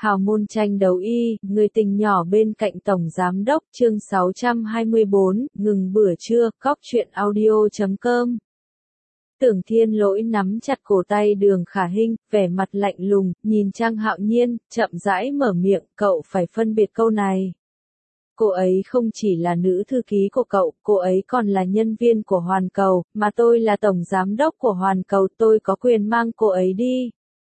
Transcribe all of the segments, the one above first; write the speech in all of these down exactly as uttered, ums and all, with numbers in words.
Hào môn tranh đấu y, người tình nhỏ bên cạnh Tổng Giám Đốc, chương sáu trăm hai mươi bốn, ngừng bữa trưa, cóc truyện audio chấm com. Tưởng Thiên Lỗi nắm chặt cổ tay Đường Khả Hinh, vẻ mặt lạnh lùng, nhìn Trang Hạo Nhiên, chậm rãi mở miệng, cậu phải phân biệt câu này. Cô ấy không chỉ là nữ thư ký của cậu, cô ấy còn là nhân viên của Hoàn Cầu, mà tôi là Tổng Giám Đốc của Hoàn Cầu, tôi có quyền mang cô ấy đi.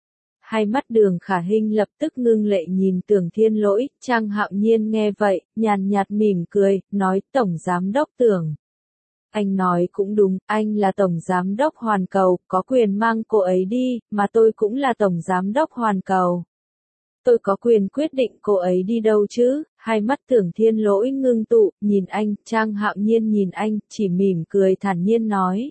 Hai mắt Đường Khả Hinh lập tức ngưng lệ nhìn Tưởng Thiên Lỗi, Trang Hạo Nhiên nghe vậy, nhàn nhạt mỉm cười, nói Tổng Giám Đốc Tưởng. Anh nói cũng đúng, anh là Tổng Giám Đốc Hoàn Cầu, có quyền mang cô ấy đi, mà tôi cũng là Tổng Giám Đốc Hoàn Cầu. Tôi có quyền quyết định cô ấy đi đâu chứ? Hai mắt Tưởng Thiên Lỗi ngưng tụ, nhìn anh, Trang Hạo Nhiên nhìn anh, chỉ mỉm cười thản nhiên nói.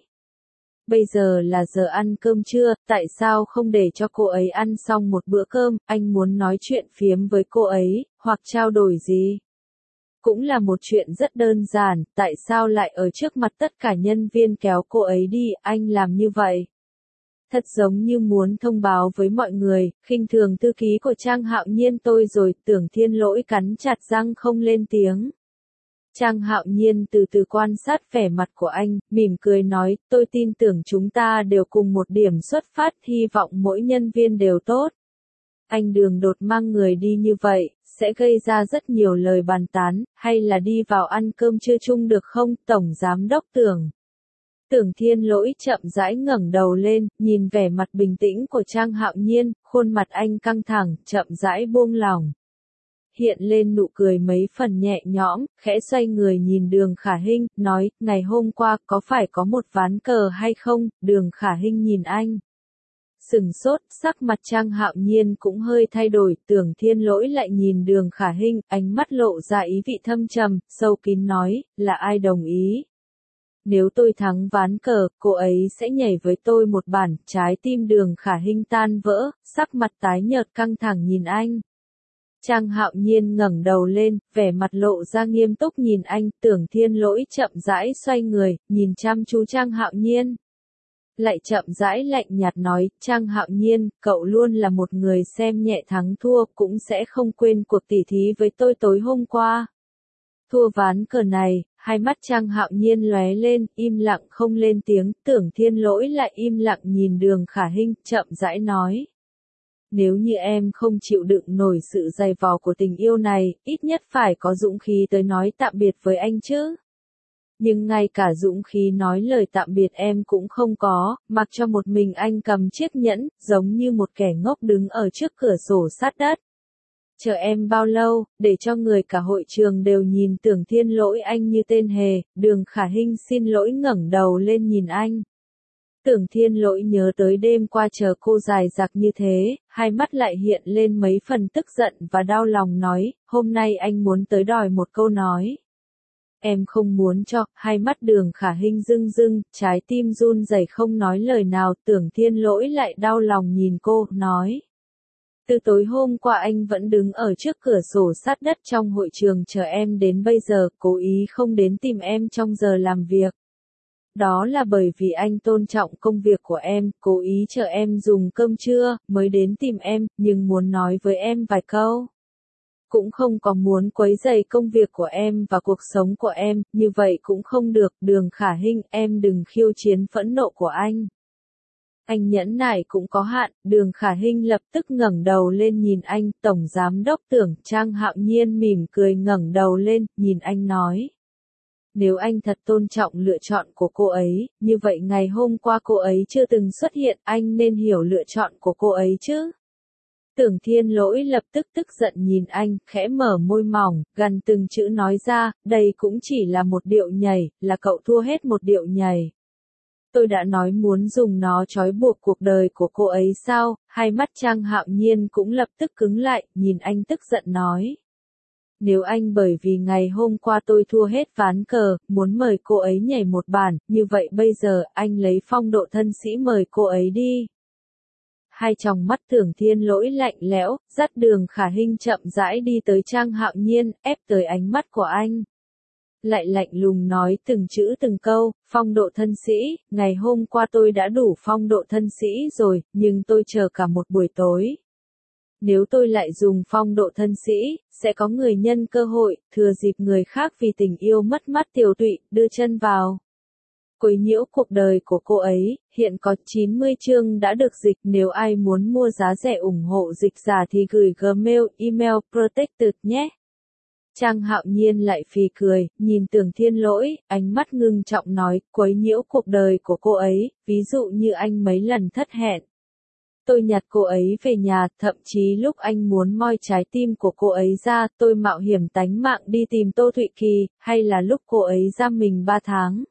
Bây giờ là giờ ăn cơm trưa, tại sao không để cho cô ấy ăn xong một bữa cơm, anh muốn nói chuyện phiếm với cô ấy, hoặc trao đổi gì? Cũng là một chuyện rất đơn giản, tại sao lại ở trước mặt tất cả nhân viên kéo cô ấy đi, anh làm như vậy? Thật giống như muốn thông báo với mọi người, khinh thường thư ký của Trang Hạo Nhiên tôi rồi, Tưởng Thiên Lỗi cắn chặt răng không lên tiếng. Trang Hạo Nhiên từ từ quan sát vẻ mặt của anh, mỉm cười nói, tôi tin tưởng chúng ta đều cùng một điểm xuất phát, hy vọng mỗi nhân viên đều tốt. Anh Đường đột mang người đi như vậy, sẽ gây ra rất nhiều lời bàn tán, hay là đi vào ăn cơm trưa chung được không, Tổng Giám Đốc Tưởng. Tưởng Thiên Lỗi chậm rãi ngẩng đầu lên, nhìn vẻ mặt bình tĩnh của Trang Hạo Nhiên, khuôn mặt anh căng thẳng, chậm rãi buông lỏng. Hiện lên nụ cười mấy phần nhẹ nhõm, khẽ xoay người nhìn Đường Khả Hinh, nói, ngày hôm qua có phải có một ván cờ hay không? Đường Khả Hinh nhìn anh. Sừng sốt, sắc mặt Trang Hạo Nhiên cũng hơi thay đổi, Tưởng Thiên Lỗi lại nhìn Đường Khả Hinh, ánh mắt lộ ra ý vị thâm trầm, sâu kín nói, là ai đồng ý? Nếu tôi thắng ván cờ, cô ấy sẽ nhảy với tôi một bản, trái tim Đường Khả Hinh tan vỡ, sắc mặt tái nhợt căng thẳng nhìn anh. Trang Hạo Nhiên ngẩng đầu lên, vẻ mặt lộ ra nghiêm túc nhìn anh, Tưởng Thiên Lỗi chậm rãi xoay người, nhìn chăm chú Trang Hạo Nhiên. Lại chậm rãi lạnh nhạt nói, Trang Hạo Nhiên, cậu luôn là một người xem nhẹ thắng thua, cũng sẽ không quên cuộc tỉ thí với tôi tối hôm qua. Thua ván cờ này, hai mắt Trang Hạo Nhiên lóe lên, im lặng không lên tiếng, Tưởng Thiên Lỗi lại im lặng nhìn Đường Khả Hinh, chậm rãi nói. Nếu như em không chịu đựng nổi sự dày vò của tình yêu này, ít nhất phải có dũng khí tới nói tạm biệt với anh chứ. Nhưng ngay cả dũng khí nói lời tạm biệt em cũng không có, mặc cho một mình anh cầm chiếc nhẫn, giống như một kẻ ngốc đứng ở trước cửa sổ sát đất. Chờ em bao lâu, để cho người cả hội trường đều nhìn Tưởng Thiên Lỗi anh như tên hề, Đường Khả Hinh xin lỗi ngẩng đầu lên nhìn anh. Tưởng Thiên Lỗi nhớ tới đêm qua chờ cô dài dặc như thế, hai mắt lại hiện lên mấy phần tức giận và đau lòng nói, hôm nay anh muốn tới đòi một câu nói. Em không muốn cho, hai mắt Đường Khả Hinh rưng rưng, trái tim run rẩy không nói lời nào, Tưởng Thiên Lỗi lại đau lòng nhìn cô, nói. Từ tối hôm qua anh vẫn đứng ở trước cửa sổ sát đất trong hội trường chờ em đến bây giờ, cố ý không đến tìm em trong giờ làm việc. Đó là bởi vì anh tôn trọng công việc của em, cố ý chờ em dùng cơm trưa, mới đến tìm em, nhưng muốn nói với em vài câu. Cũng không có muốn quấy rầy công việc của em và cuộc sống của em, như vậy cũng không được, Đường Khả Hinh, em đừng khiêu chiến phẫn nộ của anh. Anh nhẫn nại cũng có hạn, Đường Khả Hinh lập tức ngẩng đầu lên nhìn anh, Tổng Giám Đốc Tưởng. Trang Hạo Nhiên mỉm cười ngẩng đầu lên, nhìn anh nói. Nếu anh thật tôn trọng lựa chọn của cô ấy, như vậy ngày hôm qua cô ấy chưa từng xuất hiện, anh nên hiểu lựa chọn của cô ấy chứ. Tưởng Thiên Lỗi lập tức tức giận nhìn anh, khẽ mở môi mỏng, gần từng chữ nói ra, đây cũng chỉ là một điệu nhảy, là cậu thua hết một điệu nhảy. Tôi đã nói muốn dùng nó trói buộc cuộc đời của cô ấy sao, hai mắt Trang Hạo Nhiên cũng lập tức cứng lại, nhìn anh tức giận nói. Nếu anh bởi vì ngày hôm qua tôi thua hết ván cờ, muốn mời cô ấy nhảy một bản, như vậy bây giờ anh lấy phong độ thân sĩ mời cô ấy đi. Hai tròng mắt Tưởng Thiên Lỗi lạnh lẽo, dắt Đường Khả Hinh chậm rãi đi tới Trang Hạo Nhiên, ép tới ánh mắt của anh. Lại lạnh lùng nói từng chữ từng câu, phong độ thân sĩ, ngày hôm qua tôi đã đủ phong độ thân sĩ rồi, nhưng tôi chờ cả một buổi tối. Nếu tôi lại dùng phong độ thân sĩ, sẽ có người nhân cơ hội, thừa dịp người khác vì tình yêu mất mát tiều tụy, đưa chân vào. Quấy nhiễu cuộc đời của cô ấy, hiện có chín mươi chương đã được dịch, nếu ai muốn mua giá rẻ ủng hộ dịch giả thì gửi Gmail, email protected nhé. Trang Hạo Nhiên lại phì cười, nhìn Tưởng Thiên Lỗi, ánh mắt ngưng trọng nói, quấy nhiễu cuộc đời của cô ấy, ví dụ như anh mấy lần thất hẹn. Tôi nhặt cô ấy về nhà, thậm chí lúc anh muốn moi trái tim của cô ấy ra, tôi mạo hiểm tánh mạng đi tìm Tô Thụy Kỳ, hay là lúc cô ấy giam mình ba tháng.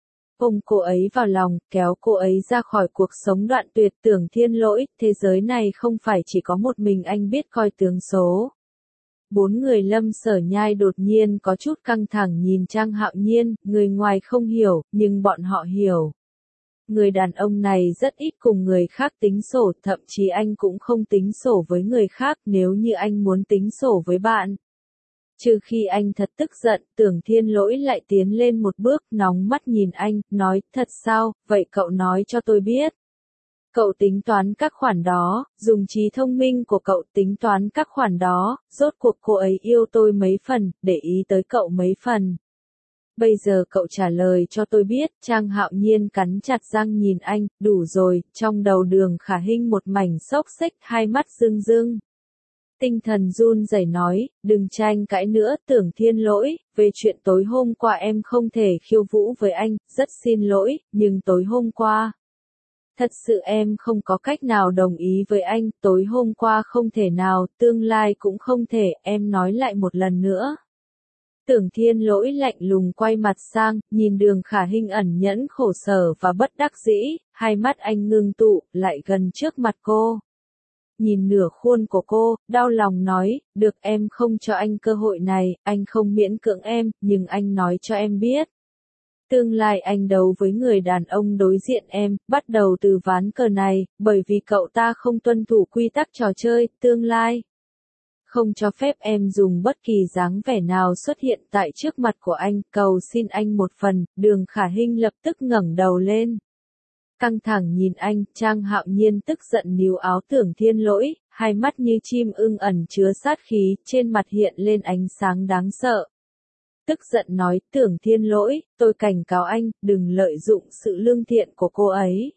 Ôm cô ấy vào lòng, kéo cô ấy ra khỏi cuộc sống đoạn tuyệt. Tưởng Thiên Lỗi, thế giới này không phải chỉ có một mình anh biết coi tướng số. Bốn người Lâm Sở Nhai đột nhiên có chút căng thẳng nhìn Trang Hạo Nhiên, người ngoài không hiểu, nhưng bọn họ hiểu. Người đàn ông này rất ít cùng người khác tính sổ, thậm chí anh cũng không tính sổ với người khác. Nếu như anh muốn tính sổ với bạn, trừ khi anh thật tức giận. Tưởng Thiên Lỗi lại tiến lên một bước, nóng mắt nhìn anh, nói, thật sao, vậy cậu nói cho tôi biết. Cậu tính toán các khoản đó, dùng trí thông minh của cậu tính toán các khoản đó, rốt cuộc cô ấy yêu tôi mấy phần, để ý tới cậu mấy phần. Bây giờ cậu trả lời cho tôi biết. Trang Hạo Nhiên cắn chặt răng nhìn anh, đủ rồi. Trong đầu Đường Khả Hinh một mảnh xốc xếch, hai mắt rưng rưng. Tinh thần run rẩy nói, đừng tranh cãi nữa. Tưởng Thiên Lỗi, về chuyện tối hôm qua em không thể khiêu vũ với anh, rất xin lỗi, nhưng tối hôm qua, thật sự em không có cách nào đồng ý với anh. Tối hôm qua không thể nào, tương lai cũng không thể. Em nói lại một lần nữa. Tưởng Thiên Lỗi lạnh lùng quay mặt sang, nhìn Đường Khả Hinh ẩn nhẫn khổ sở và bất đắc dĩ, hai mắt anh ngưng tụ, lại gần trước mặt cô. Nhìn nửa khuôn của cô, đau lòng nói, được, em không cho anh cơ hội này, anh không miễn cưỡng em, nhưng anh nói cho em biết. Tương lai anh đấu với người đàn ông đối diện em, bắt đầu từ ván cờ này, bởi vì cậu ta không tuân thủ quy tắc trò chơi. Tương lai không cho phép em dùng bất kỳ dáng vẻ nào xuất hiện tại trước mặt của anh, cầu xin anh một phần. Đường Khả Hinh lập tức ngẩng đầu lên, căng thẳng nhìn anh. Trang Hạo Nhiên tức giận níu áo Tưởng Thiên Lỗi, hai mắt như chim ưng ẩn chứa sát khí, trên mặt hiện lên ánh sáng đáng sợ. Tức giận nói, Tưởng Thiên Lỗi, tôi cảnh cáo anh, đừng lợi dụng sự lương thiện của cô ấy.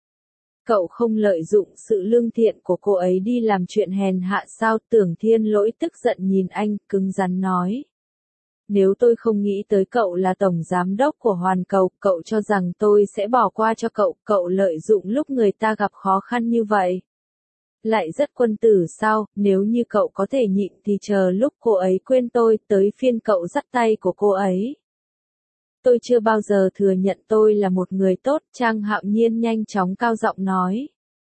Cậu không lợi dụng sự lương thiện của cô ấy đi làm chuyện hèn hạ sao? Tưởng Thiên Lỗi tức giận nhìn anh, cứng rắn nói. Nếu tôi không nghĩ tới cậu là tổng giám đốc của Hoàn Cầu, cậu cho rằng tôi sẽ bỏ qua cho cậu, cậu lợi dụng lúc người ta gặp khó khăn như vậy. Lại rất quân tử sao? Nếu như cậu có thể nhịn thì chờ lúc cô ấy quên tôi, tới phiên cậu dắt tay của cô ấy. Tôi chưa bao giờ thừa nhận tôi là một người tốt. Trang Hạo Nhiên nhanh chóng cao giọng nói.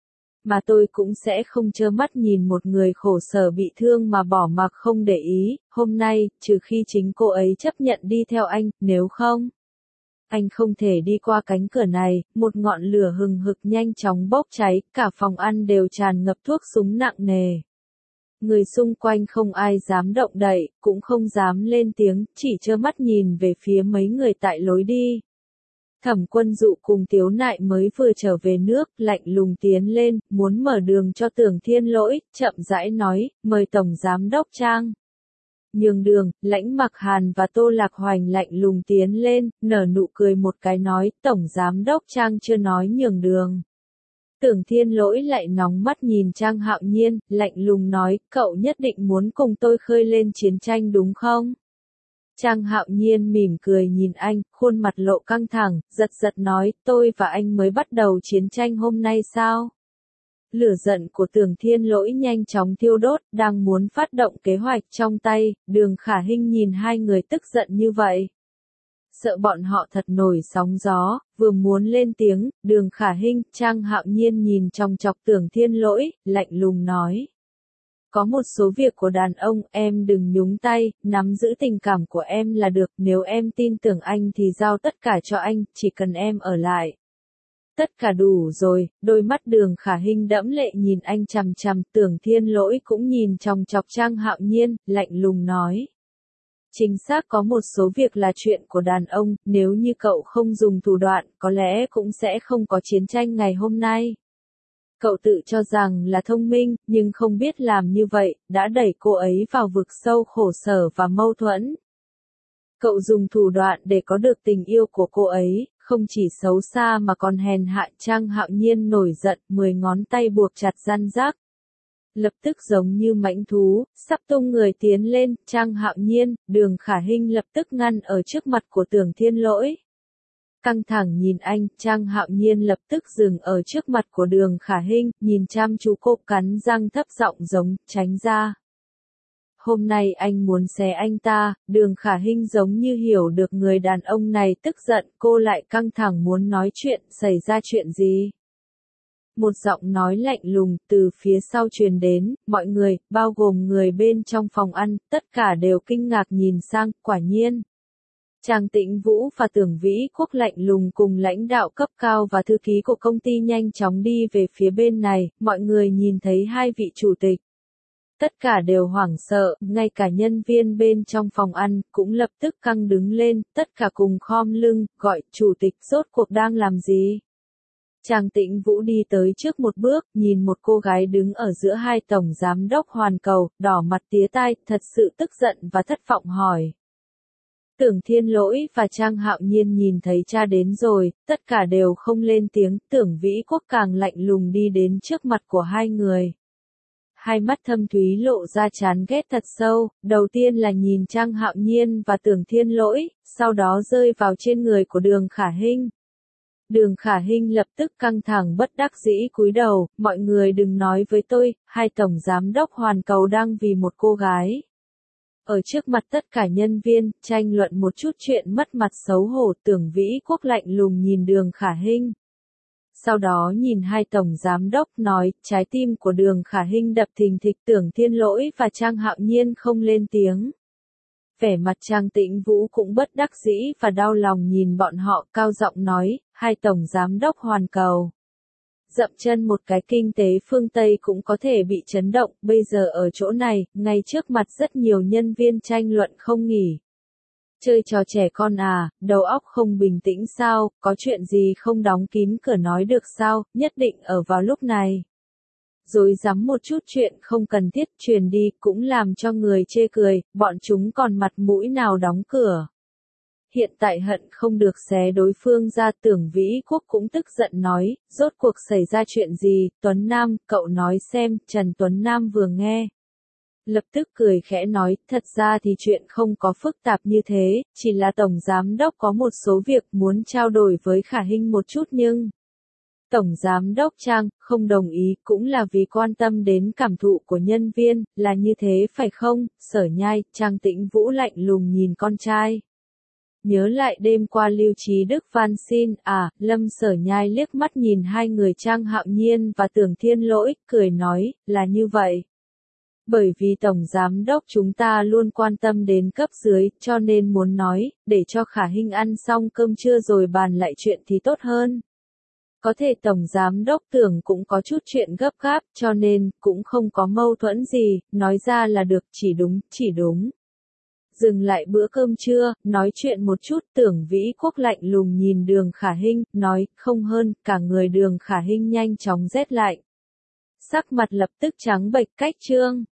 Mà tôi cũng sẽ không trơ mắt nhìn một người khổ sở bị thương mà bỏ mặc không để ý. Hôm nay, trừ khi chính cô ấy chấp nhận đi theo anh, nếu không, anh không thể đi qua cánh cửa này. Một ngọn lửa hừng hực nhanh chóng bốc cháy, cả phòng ăn đều tràn ngập thuốc súng nặng nề. Người xung quanh không ai dám động đậy, cũng không dám lên tiếng, chỉ trơ mắt nhìn về phía mấy người tại lối đi. Thẩm Quân Dụ cùng Tiếu Nại mới vừa trở về nước, lạnh lùng tiến lên, muốn mở đường cho Tưởng Thiên Lỗi, chậm rãi nói, mời Tổng Giám Đốc Trang. Nhường đường. Lãnh Mặc Hàn và Tô Lạc Hoành lạnh lùng tiến lên, nở nụ cười một cái nói, Tổng Giám Đốc Trang chưa nói nhường đường. Tưởng Thiên Lỗi lại nóng mắt nhìn Trang Hạo Nhiên, lạnh lùng nói, cậu nhất định muốn cùng tôi khơi lên chiến tranh đúng không? Trang Hạo Nhiên mỉm cười nhìn anh, khuôn mặt lộ căng thẳng, giật giật nói, tôi và anh mới bắt đầu chiến tranh hôm nay sao? Lửa giận của Tưởng Thiên Lỗi nhanh chóng thiêu đốt, đang muốn phát động kế hoạch trong tay. Đường Khả Hinh nhìn hai người tức giận như vậy, sợ bọn họ thật nổi sóng gió, vừa muốn lên tiếng. Đường Khả Hinh, Trang Hạo Nhiên nhìn chòng chọc Tưởng Thiên Lỗi, lạnh lùng nói. Có một số việc của đàn ông, em đừng nhúng tay, nắm giữ tình cảm của em là được, nếu em tin tưởng anh thì giao tất cả cho anh, chỉ cần em ở lại. Tất cả đủ rồi. Đôi mắt Đường Khả Hinh đẫm lệ nhìn anh chằm chằm. Tưởng Thiên Lỗi cũng nhìn chòng chọc Trang Hạo Nhiên, lạnh lùng nói. Chính xác, có một số việc là chuyện của đàn ông, nếu như cậu không dùng thủ đoạn, có lẽ cũng sẽ không có chiến tranh ngày hôm nay. Cậu tự cho rằng là thông minh, nhưng không biết làm như vậy, đã đẩy cô ấy vào vực sâu khổ sở và mâu thuẫn. Cậu dùng thủ đoạn để có được tình yêu của cô ấy, không chỉ xấu xa mà còn hèn hạ. Trang Hạo Nhiên nổi giận, mười ngón tay buộc chặt răn rác. Lập tức giống như mãnh thú, sắp tung người tiến lên. Trang Hạo Nhiên, Đường Khả Hinh lập tức ngăn ở trước mặt của Tưởng Thiên Lỗi. Căng thẳng nhìn anh, Trang Hạo Nhiên lập tức dừng ở trước mặt của Đường Khả Hinh, nhìn chăm chú cô, cắn răng thấp giọng giống, tránh ra. Hôm nay anh muốn xé anh ta. Đường Khả Hinh giống như hiểu được người đàn ông này tức giận, cô lại căng thẳng muốn nói chuyện, xảy ra chuyện gì? Một giọng nói lạnh lùng từ phía sau truyền đến, mọi người, bao gồm người bên trong phòng ăn, tất cả đều kinh ngạc nhìn sang, quả nhiên. Trang Tĩnh Vũ và Tưởng Vĩ Quốc lạnh lùng cùng lãnh đạo cấp cao và thư ký của công ty nhanh chóng đi về phía bên này, mọi người nhìn thấy hai vị chủ tịch. Tất cả đều hoảng sợ, ngay cả nhân viên bên trong phòng ăn cũng lập tức căng đứng lên, tất cả cùng khom lưng, gọi, chủ tịch rốt cuộc đang làm gì? Trang Tĩnh Vũ đi tới trước một bước, nhìn một cô gái đứng ở giữa hai tổng giám đốc Hoàn Cầu, đỏ mặt tía tai, thật sự tức giận và thất vọng hỏi. Tưởng Thiên Lỗi và Trang Hạo Nhiên nhìn thấy cha đến rồi, tất cả đều không lên tiếng. Tưởng Vĩ Quốc càng lạnh lùng đi đến trước mặt của hai người. Hai mắt thâm thúy lộ ra chán ghét thật sâu, đầu tiên là nhìn Trang Hạo Nhiên và Tưởng Thiên Lỗi, sau đó rơi vào trên người của Đường Khả Hinh. Đường Khả Hinh lập tức căng thẳng bất đắc dĩ cúi đầu, mọi người đừng nói với tôi, hai tổng giám đốc Hoàn Cầu đang vì một cô gái. Ở trước mặt tất cả nhân viên, tranh luận một chút chuyện mất mặt xấu hổ. Tưởng Vĩ Quốc lạnh lùng nhìn Đường Khả Hinh. Sau đó nhìn hai tổng giám đốc nói, trái tim của Đường Khả Hinh đập thình thịch. Tưởng Thiên Lỗi và Trang Hạo Nhiên không lên tiếng. Vẻ mặt Trang Tĩnh Vũ cũng bất đắc dĩ và đau lòng nhìn bọn họ, cao giọng nói, hai tổng giám đốc Hoàn Cầu. Dậm chân một cái kinh tế phương Tây cũng có thể bị chấn động, bây giờ ở chỗ này, ngay trước mặt rất nhiều nhân viên tranh luận không nghỉ. Chơi trò trẻ con à, đầu óc không bình tĩnh sao, có chuyện gì không đóng kín cửa nói được sao, nhất định ở vào lúc này. Rồi dám một chút chuyện không cần thiết truyền đi cũng làm cho người chê cười, bọn chúng còn mặt mũi nào đóng cửa. Hiện tại hận không được xé đối phương ra. Tưởng Vĩ Quốc cũng tức giận nói, rốt cuộc xảy ra chuyện gì, Tuấn Nam, cậu nói xem. Trần Tuấn Nam vừa nghe. Lập tức cười khẽ nói, thật ra thì chuyện không có phức tạp như thế, chỉ là Tổng Giám Đốc có một số việc muốn trao đổi với Khả Hinh một chút nhưng... Tổng Giám Đốc Trang, không đồng ý, cũng là vì quan tâm đến cảm thụ của nhân viên, là như thế phải không? Sở Nhai, Trang Tĩnh Vũ lạnh lùng nhìn con trai. Nhớ lại đêm qua Lưu Trí Đức van xin, à, Lâm Sở Nhai liếc mắt nhìn hai người Trang Hạo Nhiên và Tưởng Thiên Lỗi, cười nói, là như vậy. Bởi vì Tổng Giám Đốc chúng ta luôn quan tâm đến cấp dưới, cho nên muốn nói, để cho Khả Hinh ăn xong cơm trưa rồi bàn lại chuyện thì tốt hơn. Có thể Tổng Giám Đốc tưởng cũng có chút chuyện gấp gáp, cho nên, cũng không có mâu thuẫn gì, nói ra là được, chỉ đúng, chỉ đúng. Dừng lại bữa cơm trưa, nói chuyện một chút. Tưởng Vĩ Quốc lạnh lùng nhìn Đường Khả Hinh, nói, không hơn, cả người Đường Khả Hinh nhanh chóng rét lạnh. Sắc mặt lập tức trắng bệch cách trương.